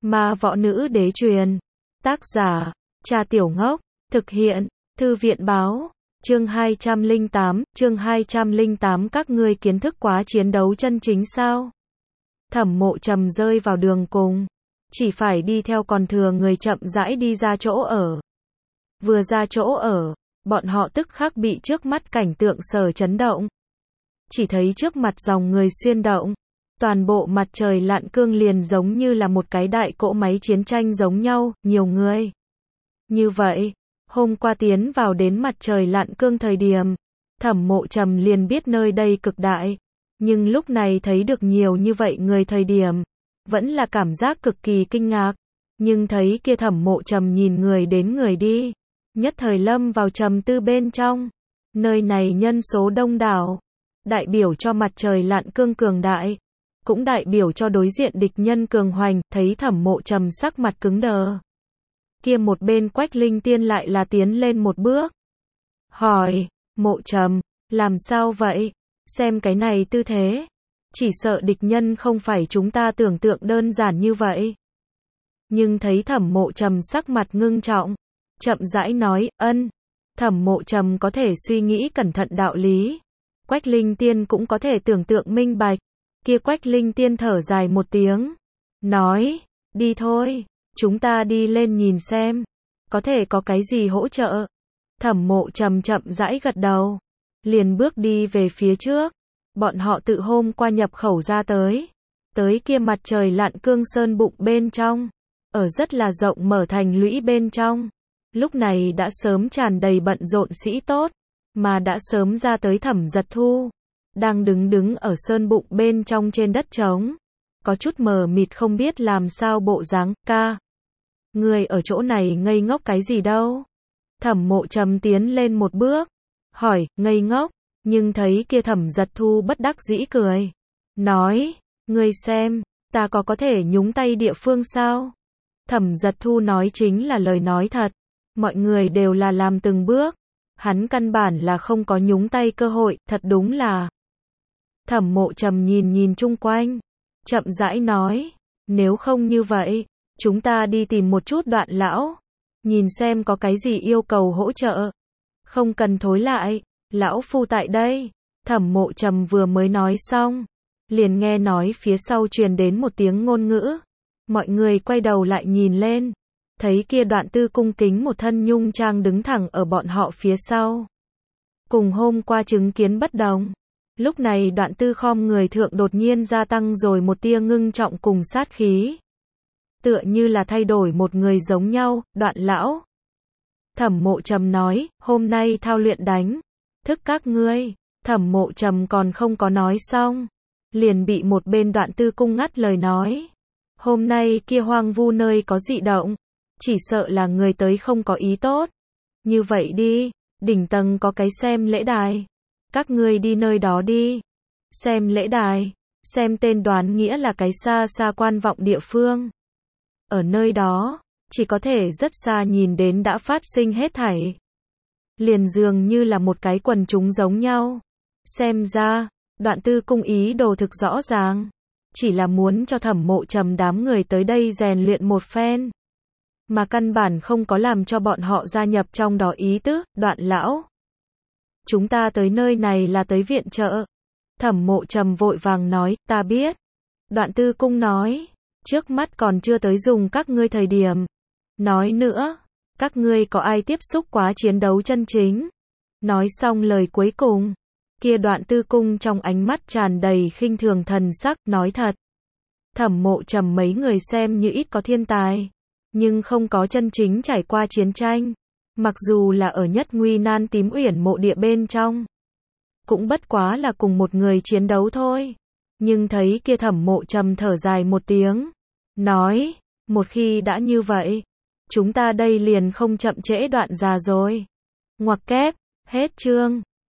Ma võ nữ đế truyền. Tác giả, Trà Tiểu Ngốc. Thực hiện, Thư viện báo. Chương 208, các ngươi kiến thức quá chiến đấu chân chính sao? Thẩm Mộ Trầm rơi vào đường cùng. Chỉ phải đi theo con thừa người chậm rãi đi ra chỗ ở. Vừa ra chỗ ở, bọn họ tức khắc bị trước mắt cảnh tượng sở chấn động. Chỉ thấy trước mặt dòng người xuyên động. Toàn bộ mặt trời lặn cương liền giống như là một cái đại cỗ máy chiến tranh giống nhau, nhiều người. Như vậy, hôm qua tiến vào đến mặt trời lặn cương thời điểm, Thẩm Mộ Trầm liền biết nơi đây cực đại. Nhưng lúc này thấy được nhiều như vậy người thời điểm, vẫn là cảm giác cực kỳ kinh ngạc. Nhưng thấy kia Thẩm Mộ Trầm nhìn người đến người đi, nhất thời lâm vào trầm tư bên trong. Nơi này nhân số đông đảo, đại biểu cho mặt trời lặn cương cường đại, cũng đại biểu cho đối diện địch nhân cường hoành. Thấy Thẩm Mộ Trầm sắc mặt cứng đờ, kia một bên Quách Linh Tiên lại là tiến lên một bước, hỏi, Mộ Trầm, làm sao vậy? Xem cái này tư thế, chỉ sợ địch nhân không phải chúng ta tưởng tượng đơn giản như vậy. Nhưng thấy Thẩm Mộ Trầm sắc mặt ngưng trọng, chậm rãi nói, ân. Thẩm Mộ Trầm có thể suy nghĩ cẩn thận đạo lý, Quách Linh Tiên cũng có thể tưởng tượng minh bạch. Kia Quách Linh Tiên thở dài một tiếng, nói, đi thôi, chúng ta đi lên nhìn xem, có thể có cái gì hỗ trợ. Thẩm Mộ Trầm chậm rãi gật đầu, liền bước đi về phía trước. Bọn họ tự hôm qua nhập khẩu ra tới kia mặt trời lặn cương sơn bụng bên trong, ở rất là rộng mở thành lũy bên trong. Lúc này đã sớm tràn đầy bận rộn sĩ tốt, mà đã sớm ra tới Thẩm Giật Thu, đang đứng ở sơn bụng bên trong trên đất trống, có chút mờ mịt không biết làm sao bộ dáng. Ca, người ở chỗ này ngây ngốc cái gì đâu? Thẩm Mộ Trầm tiến lên một bước, hỏi, ngây ngốc, nhưng thấy kia Thẩm Giật Thu bất đắc dĩ cười, nói, ngươi xem, ta có thể nhúng tay địa phương sao? Thẩm Giật Thu nói chính là lời nói thật, mọi người đều là làm từng bước, hắn căn bản là không có nhúng tay cơ hội, thật đúng là. Thẩm Mộ Trầm nhìn chung quanh, chậm rãi nói, nếu không như vậy, chúng ta đi tìm một chút Đoạn lão, nhìn xem có cái gì yêu cầu hỗ trợ. Không cần thối lại, lão phu tại đây. Thẩm Mộ Trầm vừa mới nói xong, liền nghe nói phía sau truyền đến một tiếng ngôn ngữ. Mọi người quay đầu lại nhìn lên, thấy kia Đoạn Tư cung kính một thân nhung trang đứng thẳng ở bọn họ phía sau. Cùng hôm qua chứng kiến bất đồng, lúc này Đoạn Tư khom người thượng đột nhiên gia tăng rồi một tia ngưng trọng cùng sát khí. Tựa như là thay đổi một người giống nhau. Đoạn lão. Thẩm Mộ Trầm nói, hôm nay thao luyện đánh thức các ngươi. Thẩm Mộ Trầm còn không có nói xong, liền bị một bên Đoạn Tư cung ngắt lời nói. Hôm nay kia hoang vu nơi có dị động, chỉ sợ là người tới không có ý tốt. Như vậy đi, đỉnh tầng có cái xem lễ đài, các ngươi đi nơi đó đi. Xem lễ đài, xem tên đoán nghĩa là cái xa xa quan vọng địa phương. Ở nơi đó, chỉ có thể rất xa nhìn đến đã phát sinh hết thảy. Liền dường như là một cái quần chúng giống nhau. Xem ra, Đoạn Tư cung ý đồ thực rõ ràng, chỉ là muốn cho Thẩm Mộ Trầm đám người tới đây rèn luyện một phen, mà căn bản không có làm cho bọn họ gia nhập trong đó ý tứ. Đoạn lão, chúng ta tới nơi này là tới viện trợ. Thẩm Mộ Trầm vội vàng nói, ta biết. Đoạn Tư cung nói, trước mắt còn chưa tới dùng các ngươi thời điểm. Nói nữa, các ngươi có ai tiếp xúc quá chiến đấu chân chính? Nói xong lời cuối cùng, kia Đoạn Tư cung trong ánh mắt tràn đầy khinh thường thần sắc, nói thật. Thẩm Mộ Trầm mấy người xem như ít có thiên tài, nhưng không có chân chính trải qua chiến tranh. Mặc dù là ở nhất nguy nan Tím Uyển mộ địa bên trong, cũng bất quá là cùng một người chiến đấu thôi. Nhưng thấy kia Thẩm Mộ Trầm thở dài một tiếng, nói, một khi đã như vậy, chúng ta đây liền không chậm trễ. Đoạn già rồi. Ngoặc kép, hết chương.